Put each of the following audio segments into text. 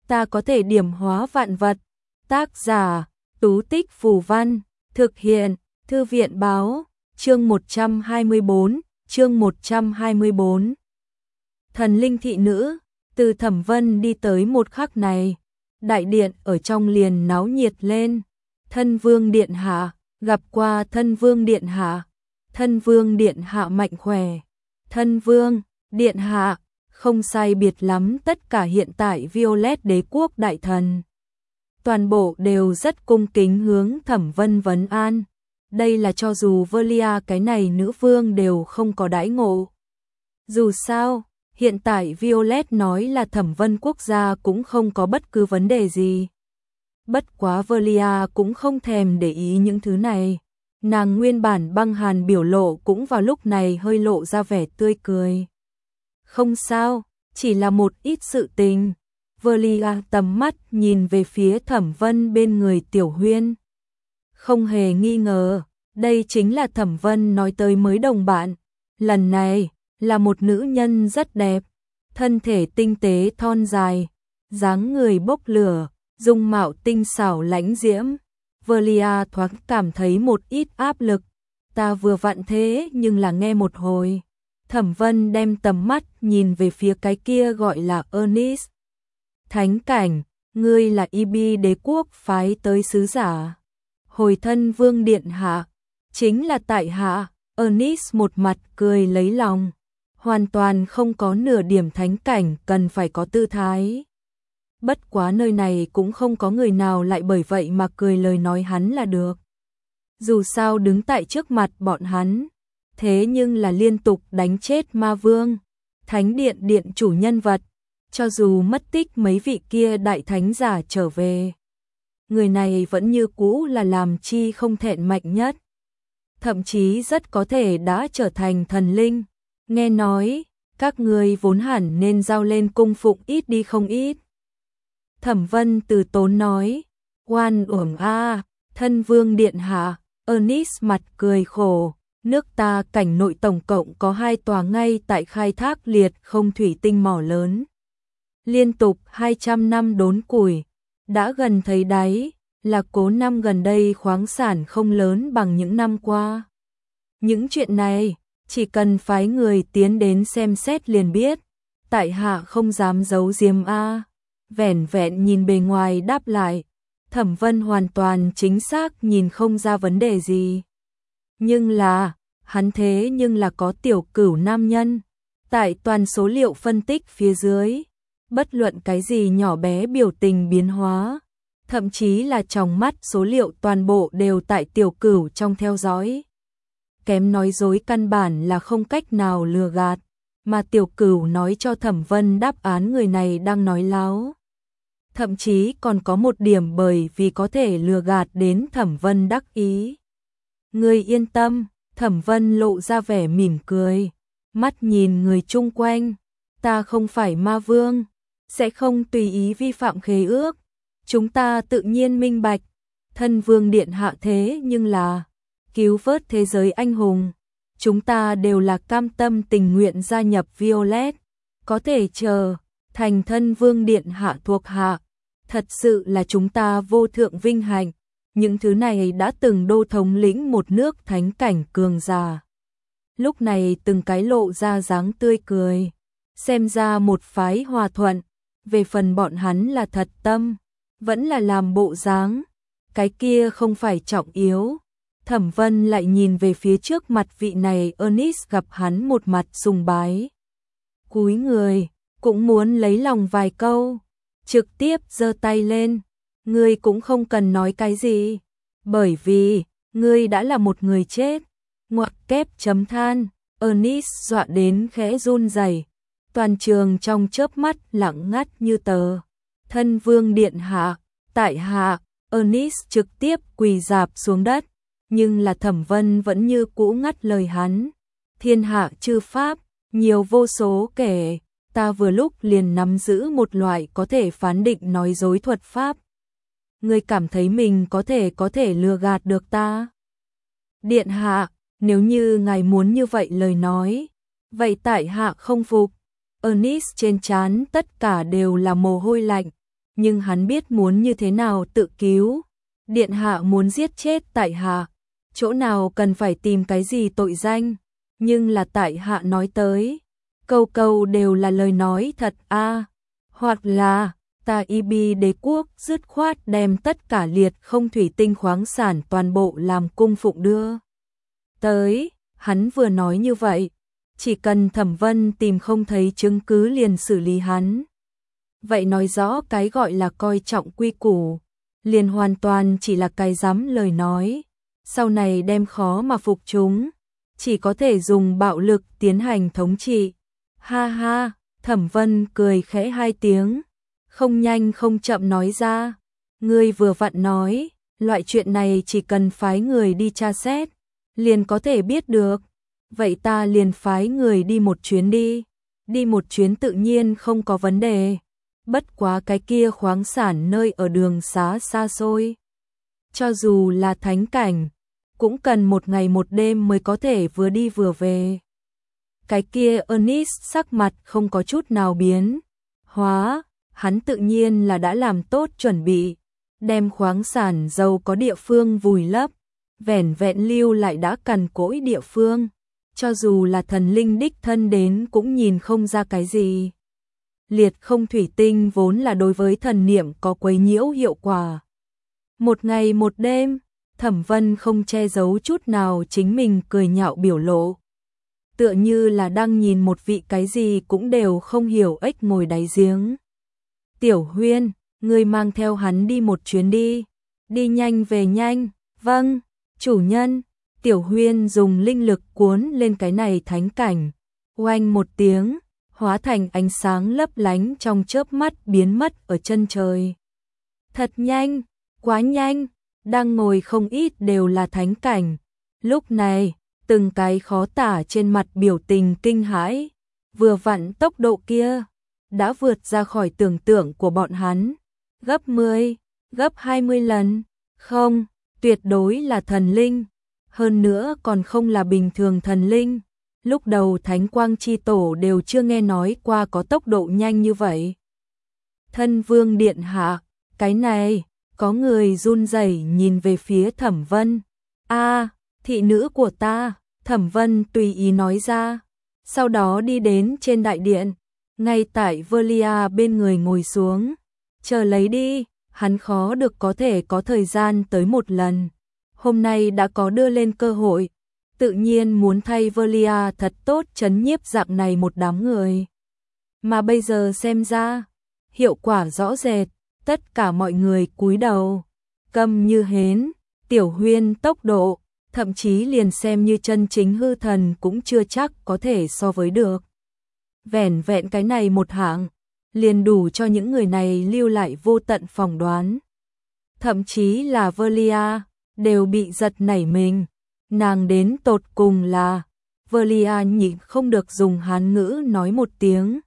ta có thể điểm hóa vạn vật. Tác giả, Tú Tích Phù Văn, thực hiện, Thư viện Báo, chương 124, chương 124. Thần linh thị nữ, từ Thẩm Vân đi tới một khắc này, đại điện ở trong liền náo nhiệt lên. Thân Vương Điện Hạ, gặp qua Thân Vương Điện Hạ. Thân Vương Điện Hạ mạnh khỏe. Thân Vương Điện Hạ, không sai biệt lắm, tất cả hiện tại Violet đế quốc đại thần toàn bộ đều rất cung kính hướng Thẩm Vân vấn an. Đây là cho dù Velia cái này nữ vương đều không có đãi ngộ. Dù sao, hiện tại Violet nói là Thẩm Vân quốc gia cũng không có bất cứ vấn đề gì. Bất quá Velia cũng không thèm để ý những thứ này. Nàng nguyên bản băng hàn biểu lộ cũng vào lúc này hơi lộ ra vẻ tươi cười. Không sao, chỉ là một ít sự tình. Velia tầm mắt nhìn về phía Thẩm Vân bên người Tiểu Huyên. Không hề nghi ngờ, đây chính là Thẩm Vân nói tới mới đồng bạn. Lần này, là một nữ nhân rất đẹp, thân thể tinh tế thon dài, dáng người bốc lửa, dung mạo tinh xảo lãnh diễm. Velia thoáng cảm thấy một ít áp lực. Ta vừa vặn thế nhưng là nghe một hồi. Thẩm Vân đem tầm mắt nhìn về phía cái kia gọi là Ernest. Thánh cảnh, ngươi là Ibi đế quốc phái tới sứ giả. Hồi Thân Vương Điện Hạ, chính là tại hạ. Ernest một mặt cười lấy lòng, hoàn toàn không có nửa điểm thánh cảnh cần phải có tư thái. Bất quá nơi này cũng không có người nào lại bởi vậy mà cười lời nói hắn là được. Dù sao đứng tại trước mặt bọn hắn, thế nhưng là liên tục đánh chết ma vương, thánh điện điện chủ nhân vật, cho dù mất tích mấy vị kia đại thánh giả trở về. Người này vẫn như cũ là làm chi không thẹn mạnh nhất. Thậm chí rất có thể đã trở thành thần linh. Nghe nói, các ngươi vốn hẳn nên giao lên cung phụng ít đi không ít. Thẩm Vân từ tốn nói, oan uổng a, Thân Vương Điện Hạ. Ernest mặt cười khổ, nước ta cảnh nội tổng cộng có 2 tòa ngay tại khai thác liệt không thủy tinh mỏ lớn. Liên tục 200 năm đốn củi, đã gần thấy đáy, là cố năm gần đây khoáng sản không lớn bằng những năm qua. Những chuyện này, chỉ cần phái người tiến đến xem xét liền biết, tại hạ không dám giấu giếm a. Vẻn vẹn nhìn bề ngoài đáp lại, Thẩm Vân hoàn toàn chính xác nhìn không ra vấn đề gì. Nhưng là, hắn thế nhưng là có tiểu cửu nam nhân. Tại toàn số liệu phân tích phía dưới, bất luận cái gì nhỏ bé biểu tình biến hóa, thậm chí là trong mắt số liệu toàn bộ đều tại tiểu cửu trong theo dõi. Kém nói dối căn bản là không cách nào lừa gạt, mà tiểu cửu nói cho Thẩm Vân đáp án người này đang nói láo. Thậm chí còn có một điểm bởi vì có thể lừa gạt đến Thẩm Vân đắc ý. Ngươi yên tâm, Thẩm Vân lộ ra vẻ mỉm cười, mắt nhìn người chung quanh, ta không phải ma vương, sẽ không tùy ý vi phạm khế ước. Chúng ta tự nhiên minh bạch, Thân Vương Điện Hạ thế nhưng là cứu vớt thế giới anh hùng. Chúng ta đều là cam tâm tình nguyện gia nhập Violet, có thể chờ thành Thân Vương Điện Hạ thuộc hạ. Thật sự là chúng ta vô thượng vinh hạnh. Những thứ này đã từng đô thống lĩnh một nước thánh cảnh cường giả. Lúc này từng cái lộ ra dáng tươi cười, xem ra một phái hòa thuận. Về phần bọn hắn là thật tâm, vẫn là làm bộ dáng, cái kia không phải trọng yếu. Thẩm Vân lại nhìn về phía trước mặt vị này. Ernest gặp hắn một mặt sùng bái, cúi người, cũng muốn lấy lòng vài câu, trực tiếp giơ tay lên. Ngươi cũng không cần nói cái gì, bởi vì ngươi đã là một người chết. Ngoặc kép chấm than. Ernest dọa đến khẽ run rẩy. Toàn trường trong chớp mắt lặng ngắt như tờ. Thân Vương Điện Hạ, tại hạ. Ernest trực tiếp quỳ rạp xuống đất, nhưng là Thẩm Vân vẫn như cũ ngắt lời hắn. Thiên hạ chư pháp, nhiều vô số kể, ta vừa lúc liền nắm giữ một loại có thể phán định nói dối thuật pháp. Ngươi cảm thấy mình có thể lừa gạt được ta? Điện hạ, nếu như ngài muốn như vậy lời nói, vậy tại hạ không phục. Ernest trên trán tất cả đều là mồ hôi lạnh, nhưng hắn biết muốn như thế nào tự cứu. Điện hạ muốn giết chết tại hạ, chỗ nào cần phải tìm cái gì tội danh, nhưng là tại hạ nói tới, câu câu đều là lời nói thật a, hoặc là ta Y đế quốc dứt khoát đem tất cả liệt không thủy tinh khoáng sản toàn bộ làm cung phụng đưa tới. Hắn vừa nói như vậy, chỉ cần Thẩm Vân tìm không thấy chứng cứ liền xử lý hắn. Vậy nói rõ cái gọi là coi trọng quy củ, liền hoàn toàn chỉ là cái dám lời nói, sau này đem khó mà phục chúng, chỉ có thể dùng bạo lực tiến hành thống trị. Ha ha, Thẩm Vân cười khẽ hai tiếng, không nhanh không chậm nói ra, ngươi vừa vặn nói, loại chuyện này chỉ cần phái người đi tra xét, liền có thể biết được, vậy ta liền phái người đi một chuyến đi một chuyến tự nhiên không có vấn đề, bất quá cái kia khoáng sản nơi ở đường xá xa xôi, cho dù là thánh cảnh, cũng cần một ngày một đêm mới có thể vừa đi vừa về. Cái kia Ernest sắc mặt không có chút nào biến hóa, hắn tự nhiên là đã làm tốt chuẩn bị, đem khoáng sản giàu có địa phương vùi lấp, vẻn vẹn lưu lại đã cằn cỗi địa phương, cho dù là thần linh đích thân đến cũng nhìn không ra cái gì. Liệt không thủy tinh vốn là đối với thần niệm có quấy nhiễu hiệu quả. Một ngày một đêm, Thẩm Vân không che giấu chút nào chính mình cười nhạo biểu lộ. Tựa như là đang nhìn một vị cái gì cũng đều không hiểu ếch ngồi đáy giếng. Tiểu Huyên, ngươi mang theo hắn đi một chuyến đi nhanh về nhanh, vâng, chủ nhân. Tiểu Huyên dùng linh lực cuốn lên cái này thánh cảnh, oanh một tiếng, hóa thành ánh sáng lấp lánh trong chớp mắt biến mất ở chân trời. Thật nhanh, quá nhanh, đang ngồi không ít đều là thánh cảnh. Lúc này, từng cái khó tả trên mặt biểu tình kinh hãi, vừa vặn tốc độ kia, đã vượt ra khỏi tưởng tượng của bọn hắn, gấp 10, gấp 20 lần, không, tuyệt đối là thần linh. Hơn nữa còn không là bình thường thần linh, lúc đầu Thánh Quang Chi Tổ đều chưa nghe nói qua có tốc độ nhanh như vậy. Thân Vương điện hạ, cái này, có người run rẩy nhìn về phía Thẩm Vân. A, thị nữ của ta, Thẩm Vân tùy ý nói ra, sau đó đi đến trên đại điện, ngay tại Velia bên người ngồi xuống, chờ lấy đi, hắn khó được có thể có thời gian tới một lần. Hôm nay đã có đưa lên cơ hội, tự nhiên muốn thay Velia thật tốt trấn nhiếp dạng này một đám người. Mà bây giờ xem ra, hiệu quả rõ rệt, tất cả mọi người cúi đầu, câm như hến. Tiểu Huyên tốc độ, thậm chí liền xem như chân chính hư thần cũng chưa chắc có thể so với được. Vẻn vẹn cái này một hạng, liền đủ cho những người này lưu lại vô tận phỏng đoán. Thậm chí là Velia đều bị giật nảy mình, nàng đến tột cùng là, Velia nhịn không được dùng Hán ngữ nói một tiếng,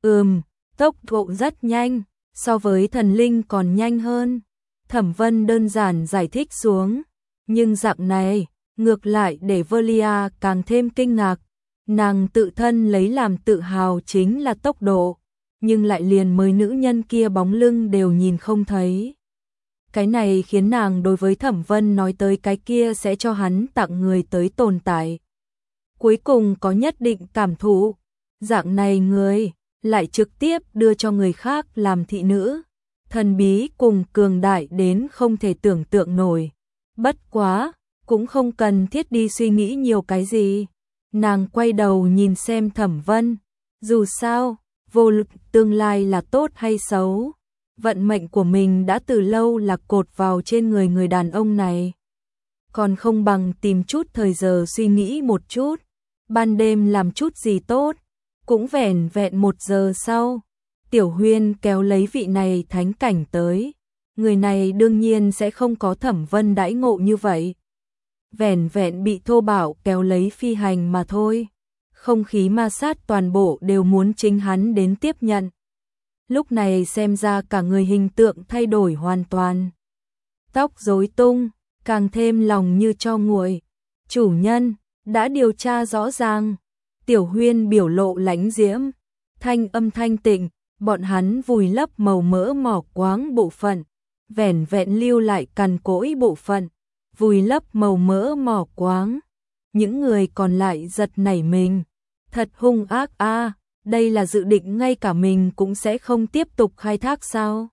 tốc độ rất nhanh, so với thần linh còn nhanh hơn. Thẩm Vân đơn giản giải thích xuống, nhưng dạng này, ngược lại để Velia càng thêm kinh ngạc, nàng tự thân lấy làm tự hào chính là tốc độ, nhưng lại liền mới nữ nhân kia bóng lưng đều nhìn không thấy. Cái này khiến nàng đối với Thẩm Vân nói tới cái kia sẽ cho hắn tặng người tới tồn tại. Cuối cùng có nhất định cảm thụ, dạng này người, lại trực tiếp đưa cho người khác làm thị nữ. Thần bí cùng cường đại đến không thể tưởng tượng nổi. Bất quá, cũng không cần thiết đi suy nghĩ nhiều cái gì. Nàng quay đầu nhìn xem Thẩm Vân. Dù sao, vô luận tương lai là tốt hay xấu, vận mệnh của mình đã từ lâu là cột vào trên người người đàn ông này. Còn không bằng tìm chút thời giờ suy nghĩ một chút, ban đêm làm chút gì tốt, cũng vẻn vẹn 1 giờ sau. Tiểu Huyên kéo lấy vị này thánh cảnh tới, người này đương nhiên sẽ không có Thẩm Vân đãi ngộ như vậy. Vẻn vẹn bị thô bạo kéo lấy phi hành mà thôi, không khí ma sát toàn bộ đều muốn chính hắn đến tiếp nhận. Lúc này xem ra cả người hình tượng thay đổi hoàn toàn. Tóc rối tung, càng thêm lòng như tro nguội. Chủ nhân, đã điều tra rõ ràng. Tiểu Huyên biểu lộ lãnh diễm, thanh âm thanh tịnh, bọn hắn vùi lấp màu mỡ mỏ quáng bộ phận, vẻn vẹn lưu lại cằn cỗi bộ phận, vùi lấp màu mỡ mỏ quáng. Những người còn lại giật nảy mình, thật hung ác a, đây là dự định ngay cả mình cũng sẽ không tiếp tục khai thác sao?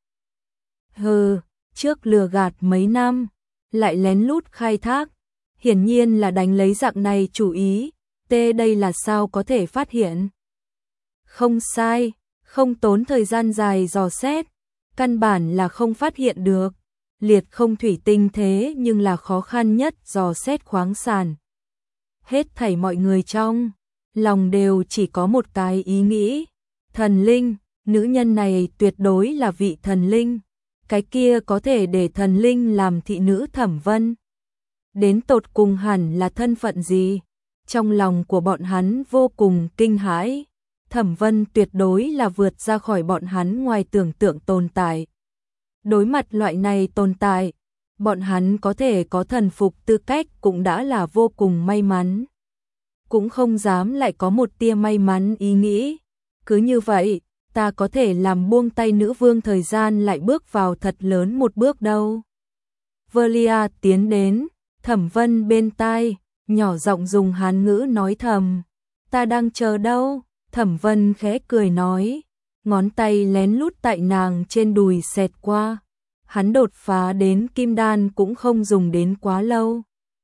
Hừ, trước lừa gạt mấy năm, lại lén lút khai thác, hiển nhiên là đánh lấy dạng này chủ ý, đây là sao có thể phát hiện? Không sai, không tốn thời gian dài dò xét, căn bản là không phát hiện được. Liệt không thủy tinh thế nhưng là khó khăn nhất dò xét khoáng sản. Hết thảy mọi người trong lòng đều chỉ có một cái ý nghĩ, thần linh, nữ nhân này tuyệt đối là vị thần linh, cái kia có thể để thần linh làm thị nữ Thẩm Vân. Đến tột cùng hẳn là thân phận gì? Trong lòng của bọn hắn vô cùng kinh hãi, Thẩm Vân tuyệt đối là vượt ra khỏi bọn hắn ngoài tưởng tượng tồn tại. Đối mặt loại này tồn tại, bọn hắn có thể có thần phục tư cách cũng đã là vô cùng may mắn. Cũng không dám lại có một tia may mắn ý nghĩ. Cứ như vậy, ta có thể làm buông tay nữ vương thời gian lại bước vào thật lớn một bước đâu. Velia tiến đến, Thẩm Vân bên tai, nhỏ giọng dùng Hán ngữ nói thầm. Ta đang chờ đâu? Thẩm Vân khẽ cười nói, ngón tay lén lút tại nàng trên đùi xẹt qua. Hắn đột phá đến kim đan cũng không dùng đến quá lâu.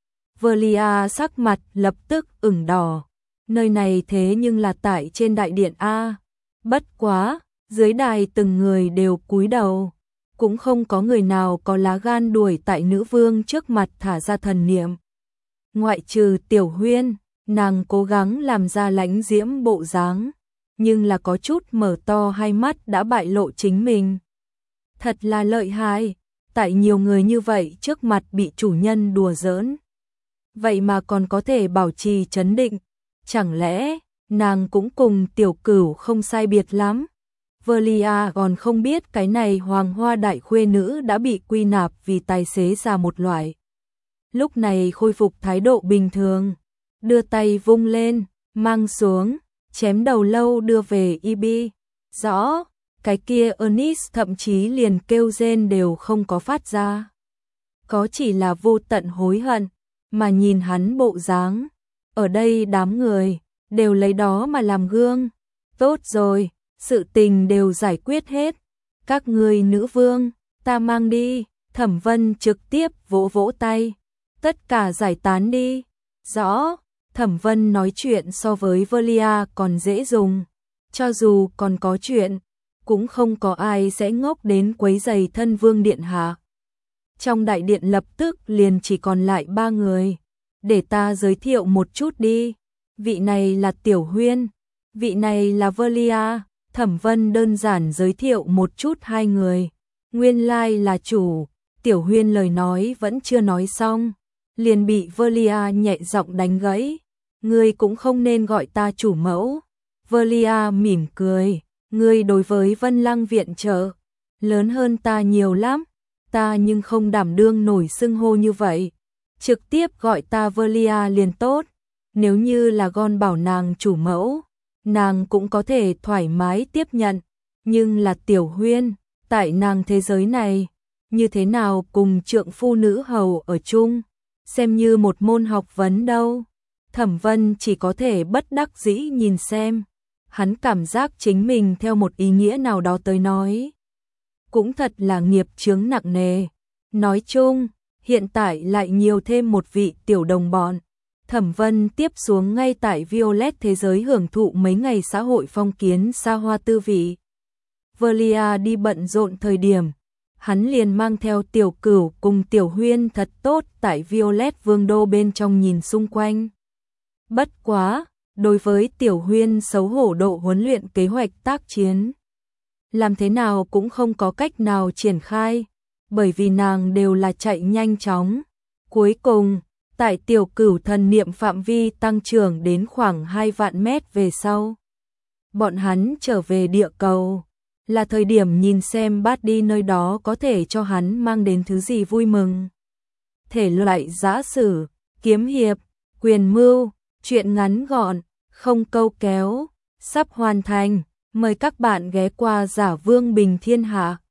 Velia sắc mặt lập tức ửng đỏ. Nơi này thế nhưng là tại trên đại điện A. Bất quá, dưới đài từng người đều cúi đầu. Cũng không có người nào có lá gan đuổi tại nữ vương trước mặt thả ra thần niệm. Ngoại trừ Tiểu Huyên, nàng cố gắng làm ra lãnh diễm bộ dáng, nhưng là có chút mở to hai mắt đã bại lộ chính mình. Thật là lợi hại, tại nhiều người như vậy trước mặt bị chủ nhân đùa giỡn. Vậy mà còn có thể bảo trì trấn định, chẳng lẽ nàng cũng cùng Tiểu Cửu không sai biệt lắm? Velia còn không biết cái này hoàng hoa đại khuê nữ đã bị quy nạp vì tài xế già một loại. Lúc này khôi phục thái độ bình thường, đưa tay vung lên, mang xuống, chém đầu lâu đưa về Ibi. Rõ, cái kia Ernest thậm chí liền kêu rên đều không có phát ra. Có chỉ là vô tận hối hận, mà nhìn hắn bộ dáng. Ở đây đám người, đều lấy đó mà làm gương. Tốt rồi, sự tình đều giải quyết hết. Các ngươi nữ vương, ta mang đi. Thẩm Vân trực tiếp vỗ vỗ tay. Tất cả giải tán đi. Rõ, Thẩm Vân nói chuyện so với Velia còn dễ dùng. Cho dù còn có chuyện, cũng không có ai sẽ ngốc đến quấy rầy thân vương điện hạ. Trong đại điện lập tức liền chỉ còn lại 3 người. Để ta giới thiệu một chút đi. Vị này là Tiểu Huyên, vị này là Velia. Thẩm Vân đơn giản giới thiệu một chút hai người. Nguyên lai là chủ. Tiểu Huyên lời nói vẫn chưa nói xong, liền bị Velia nhẹ giọng đánh gãy. Ngươi cũng không nên gọi ta chủ mẫu. Velia mỉm cười. Ngươi đối với Vân Lăng viện trợ lớn hơn ta nhiều lắm, ta nhưng không đảm đương nổi xưng hô như vậy. Trực tiếp gọi ta Velia liền tốt. Nếu như là Gon bảo nàng chủ mẫu, nàng cũng có thể thoải mái tiếp nhận. Nhưng là Tiểu Huyên, tại nàng thế giới này, như thế nào cùng trượng phu nữ hầu ở chung, xem như một môn học vấn đâu. Thẩm Vân chỉ có thể bất đắc dĩ nhìn xem. Hắn cảm giác chính mình theo một ý nghĩa nào đó tới nói, cũng thật là nghiệp chướng nặng nề. Nói chung, hiện tại lại nhiều thêm một vị tiểu đồng bọn. Thẩm Vân tiếp xuống ngay tại Violet thế giới hưởng thụ mấy ngày xã hội phong kiến xa hoa tư vị. Velia đi bận rộn thời điểm, hắn liền mang theo Tiểu Cửu cùng Tiểu Huyên thật tốt tại Violet vương đô bên trong nhìn xung quanh. Bất quá, đối với Tiểu Huyên xấu hổ độ huấn luyện kế hoạch tác chiến, làm thế nào cũng không có cách nào triển khai, bởi vì nàng đều là chạy nhanh chóng. Cuối cùng, tại Tiểu Cửu thần niệm phạm vi tăng trưởng đến khoảng 2 vạn mét về sau, bọn hắn trở về địa cầu, là thời điểm nhìn xem bát đi nơi đó có thể cho hắn mang đến thứ gì vui mừng. Thể loại giã sử, kiếm hiệp, quyền mưu, truyện ngắn gọn, không câu kéo, sắp hoàn thành. Mời các bạn ghé qua Giả Vương Bình Thiên Hạ.